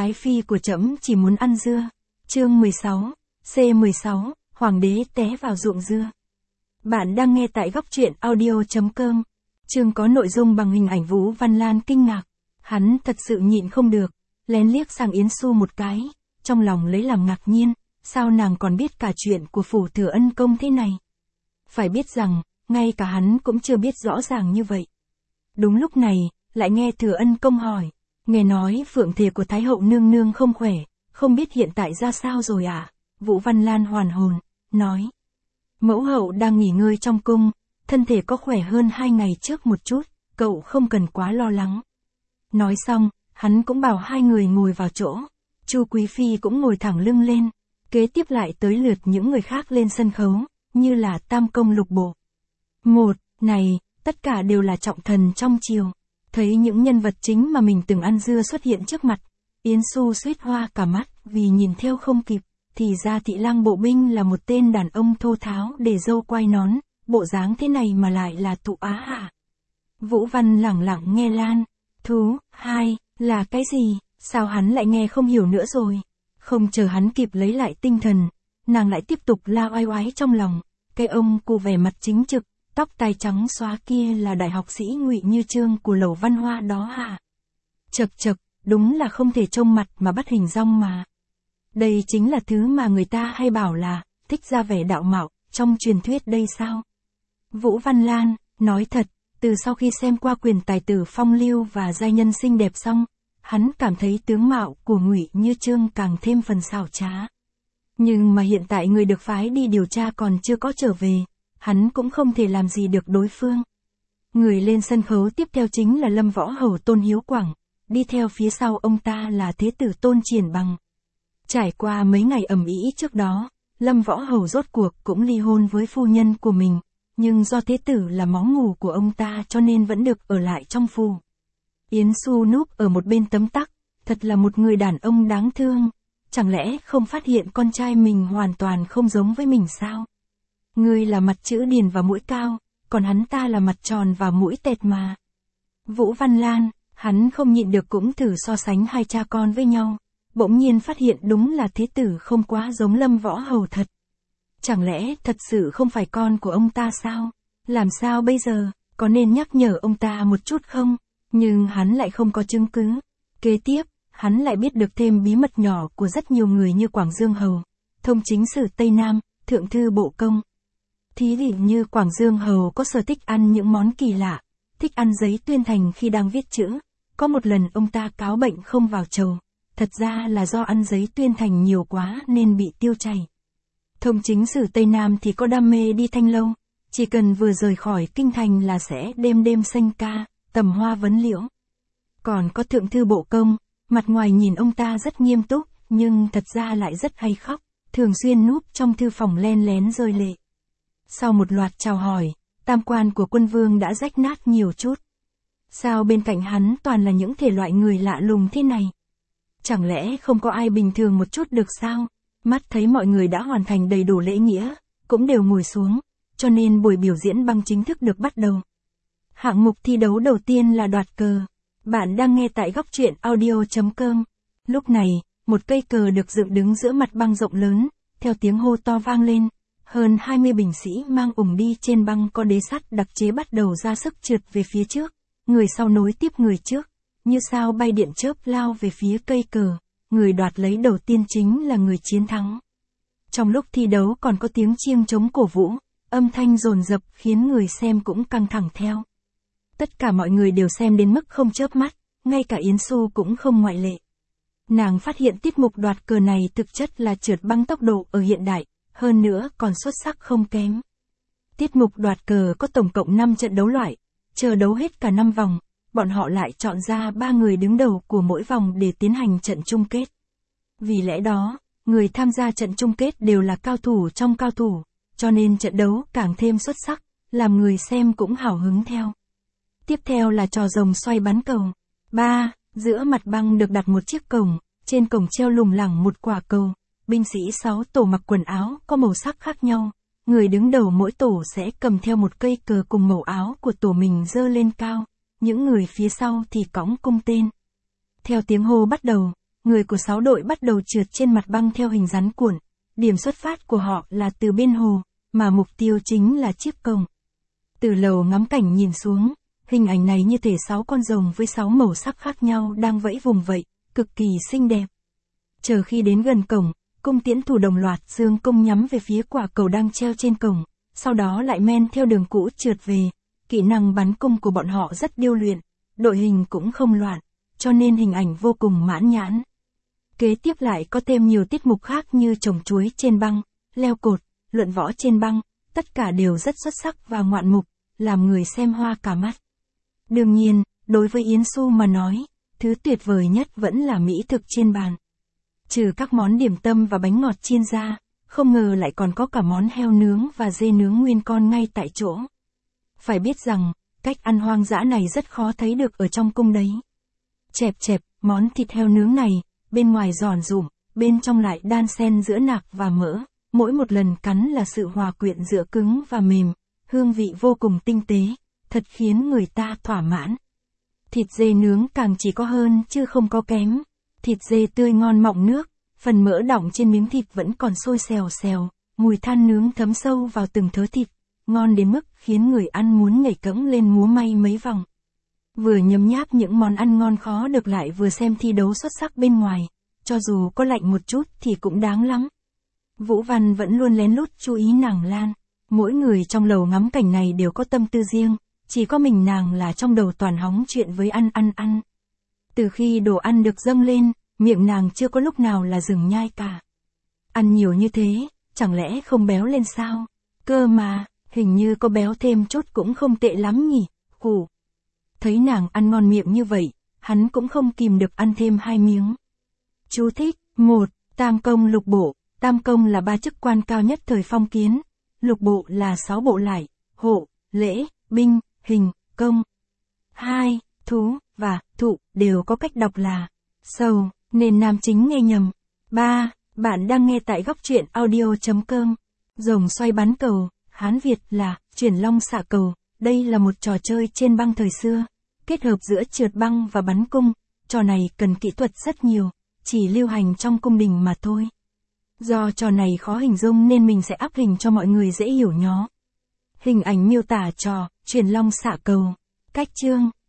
Ái phi của trẫm chỉ muốn ăn dưa. Chương 16, C16, Hoàng đế té vào ruộng dưa. Bạn đang nghe tại góc truyện audio.com. Chương có nội dung bằng hình ảnh. Vũ Văn Lan kinh ngạc. Hắn thật sự nhịn không được, lén liếc sang Yến Xu một cái, trong lòng lấy làm ngạc nhiên, sao nàng còn biết cả chuyện của phủ Thừa Ân Công thế này. Phải biết rằng, ngay cả hắn cũng chưa biết rõ ràng như vậy. Đúng lúc này, lại nghe Thừa Ân Công hỏi, nghe nói phượng thể của Thái hậu nương nương không khỏe, không biết hiện tại ra sao rồi ạ? Vũ Văn Lan hoàn hồn, nói. Mẫu hậu đang nghỉ ngơi trong cung, thân thể có khỏe hơn 2 ngày trước một chút, cậu không cần quá lo lắng. Nói xong, hắn cũng bảo hai người ngồi vào chỗ. Chu Quý Phi cũng ngồi thẳng lưng lên. Kế tiếp lại tới lượt những người khác lên sân khấu, như là tam công lục bộ. Này, tất cả đều là trọng thần trong triều. Thấy những nhân vật chính mà mình từng ăn dưa xuất hiện trước mặt, Yến Xu suýt hoa cả mắt vì nhìn theo không kịp. Thì ra Thị Lang bộ binh là một tên đàn ông thô tháo để râu quai nón, bộ dáng thế này mà lại là Thụ Á hả? Vũ Văn lẳng lặng nghe Lan. Thú, là cái gì? Sao hắn lại nghe không hiểu nữa rồi? Không chờ hắn kịp lấy lại tinh thần, nàng lại tiếp tục la oai oái trong lòng. Cái ông cụ vẻ mặt chính trực, tóc tai trắng xóa kia là đại học sĩ Ngụy Như Chương của Lầu Văn Hoa đó hả? Chậc, đúng là không thể trông mặt mà bắt hình dong mà. Đây chính là thứ mà người ta hay bảo là, thích ra vẻ đạo mạo, trong truyền thuyết đây sao? Vũ Văn Lan, nói thật, từ sau khi xem qua quyền tài tử phong lưu và giai nhân xinh đẹp xong, hắn cảm thấy tướng mạo của Ngụy Như Chương càng thêm phần xảo trá. Nhưng mà hiện tại người được phái đi điều tra còn chưa có trở về, hắn cũng không thể làm gì được đối phương. Người lên sân khấu tiếp theo chính là Lâm Võ Hầu Tôn Hiếu Quảng, đi theo phía sau ông ta là Thế tử Tôn Triển Bằng. Trải qua mấy ngày ầm ĩ trước đó, Lâm Võ Hầu rốt cuộc cũng ly hôn với phu nhân của mình, nhưng do Thế tử là máu mủ của ông ta cho nên vẫn được ở lại trong phủ. Yến Xu núp ở một bên tấm tắc, thật là một người đàn ông đáng thương, chẳng lẽ không phát hiện con trai mình hoàn toàn không giống với mình sao? Ngươi là mặt chữ điền và mũi cao, còn hắn ta là mặt tròn và mũi tẹt mà. Vũ Văn Lan, hắn không nhịn được cũng thử so sánh hai cha con với nhau, bỗng nhiên phát hiện đúng là Thế tử không quá giống Lâm Võ Hầu thật. Chẳng lẽ thật sự không phải con của ông ta sao? Làm sao bây giờ, có nên nhắc nhở ông ta một chút không? Nhưng hắn lại không có chứng cứ. Kế tiếp, hắn lại biết được thêm bí mật nhỏ của rất nhiều người như Quảng Dương Hầu, Thông Chính Sử Tây Nam, Thượng Thư Bộ Công. Thí dụ như Quảng Dương Hầu có sở thích ăn những món kỳ lạ, thích ăn giấy tuyên thành khi đang viết chữ. Có một lần ông ta cáo bệnh không vào chầu, thật ra là do ăn giấy tuyên thành nhiều quá nên bị tiêu chảy. Thông Chính Sử Tây Nam thì có đam mê đi thanh lâu, chỉ cần vừa rời khỏi kinh thành là sẽ đêm đêm sanh ca, tầm hoa vấn liễu. Còn có Thượng Thư Bộ Công, mặt ngoài nhìn ông ta rất nghiêm túc, nhưng thật ra lại rất hay khóc, thường xuyên núp trong thư phòng len lén rơi lệ. Sau một loạt chào hỏi, tam quan của quân vương đã rách nát nhiều chút. Sao bên cạnh hắn toàn là những thể loại người lạ lùng thế này? Chẳng lẽ không có ai bình thường một chút được sao? Mắt thấy mọi người đã hoàn thành đầy đủ lễ nghĩa, cũng đều ngồi xuống, cho nên buổi biểu diễn băng chính thức được bắt đầu. Hạng mục thi đấu đầu tiên là đoạt cờ. Bạn đang nghe tại góc truyện audio.com. Lúc này, một cây cờ được dựng đứng giữa mặt băng rộng lớn, theo tiếng hô to vang lên, hơn 20 binh sĩ mang ủng đi trên băng có đế sắt đặc chế bắt đầu ra sức trượt về phía trước, người sau nối tiếp người trước, như sao bay điện chớp lao về phía cây cờ, người đoạt lấy đầu tiên chính là người chiến thắng. Trong lúc thi đấu còn có tiếng chiêng trống cổ vũ, âm thanh dồn dập khiến người xem cũng căng thẳng theo. Tất cả mọi người đều xem đến mức không chớp mắt, ngay cả Yến Xu cũng không ngoại lệ. Nàng phát hiện tiết mục đoạt cờ này thực chất là trượt băng tốc độ ở hiện đại, hơn nữa còn xuất sắc không kém. Tiết mục đoạt cờ có tổng cộng 5 trận đấu loại, chờ đấu hết cả 5 vòng, bọn họ lại chọn ra 3 người đứng đầu của mỗi vòng để tiến hành trận chung kết. Vì lẽ đó, người tham gia trận chung kết đều là cao thủ trong cao thủ, cho nên trận đấu càng thêm xuất sắc, làm người xem cũng hào hứng theo. Tiếp theo là trò rồng xoay bắn cầu. Giữa mặt băng được đặt một chiếc cổng, trên cổng treo lủng lẳng một quả cầu. Binh sĩ 6 tổ mặc quần áo có màu sắc khác nhau. Người đứng đầu mỗi tổ sẽ cầm theo một cây cờ cùng màu áo của tổ mình giơ lên cao. Những người phía sau thì cõng cung tên. Theo tiếng hô bắt đầu, người của 6 đội bắt đầu trượt trên mặt băng theo hình rắn cuộn. Điểm xuất phát của họ là từ bên hồ, mà mục tiêu chính là chiếc cổng. Từ lầu ngắm cảnh nhìn xuống, hình ảnh này như thể 6 con rồng với 6 màu sắc khác nhau đang vẫy vùng vẫy, cực kỳ xinh đẹp. Chờ khi đến gần cổng, cung tiễn thủ đồng loạt giương cung nhắm về phía quả cầu đang treo trên cổng, sau đó lại men theo đường cũ trượt về. Kỹ năng bắn cung của bọn họ rất điêu luyện, đội hình cũng không loạn, cho nên hình ảnh vô cùng mãn nhãn. Kế tiếp lại có thêm nhiều tiết mục khác như trồng chuối trên băng, leo cột, luận võ trên băng, tất cả đều rất xuất sắc và ngoạn mục, làm người xem hoa cả mắt. Đương nhiên, đối với Yến Xu mà nói, thứ tuyệt vời nhất vẫn là mỹ thực trên bàn. Trừ các món điểm tâm và bánh ngọt chiên ra, không ngờ lại còn có cả món heo nướng và dê nướng nguyên con ngay tại chỗ. Phải biết rằng, cách ăn hoang dã này rất khó thấy được ở trong cung đấy. Chẹp chẹp, món thịt heo nướng này, bên ngoài giòn rụm, bên trong lại đan xen giữa nạc và mỡ, mỗi một lần cắn là sự hòa quyện giữa cứng và mềm, hương vị vô cùng tinh tế, thật khiến người ta thỏa mãn. Thịt dê nướng càng chỉ có hơn chứ không có kém. Thịt dê tươi ngon mọng nước, phần mỡ đọng trên miếng thịt vẫn còn sôi xèo xèo, mùi than nướng thấm sâu vào từng thớ thịt, ngon đến mức khiến người ăn muốn nhảy cẫng lên múa may mấy vòng. Vừa nhấm nháp những món ăn ngon khó được lại vừa xem thi đấu xuất sắc bên ngoài, cho dù có lạnh một chút thì cũng đáng lắm. Vũ Văn vẫn luôn lén lút chú ý nàng Lan, mỗi người trong lầu ngắm cảnh này đều có tâm tư riêng, chỉ có mình nàng là trong đầu toàn hóng chuyện với ăn. Từ khi đồ ăn được dâng lên, miệng nàng chưa có lúc nào là dừng nhai cả. Ăn nhiều như thế, chẳng lẽ không béo lên sao? Cơ mà, hình như có béo thêm chút cũng không tệ lắm nhỉ, khủ. Thấy nàng ăn ngon miệng như vậy, hắn cũng không kìm được ăn thêm 2 miếng. Chú thích: 1. Tam công lục bộ. Tam công là 3 chức quan cao nhất thời phong kiến. Lục bộ là 6 bộ lại, hộ, lễ, binh, hình, công. 2. Thú và thụ đều có cách đọc là sầu, nên nam chính nghe nhầm. 3. Bạn đang nghe tại góc truyện audio.com. Rồng xoay bắn cầu, Hán Việt là chuyển long xạ cầu. Đây là một trò chơi trên băng thời xưa, kết hợp giữa trượt băng và bắn cung. Trò này cần kỹ thuật rất nhiều, chỉ lưu hành trong cung đình mà thôi. Do trò này khó hình dung nên mình sẽ áp hình cho mọi người dễ hiểu nhó. Hình ảnh miêu tả trò chuyển long xạ cầu. Cách chương: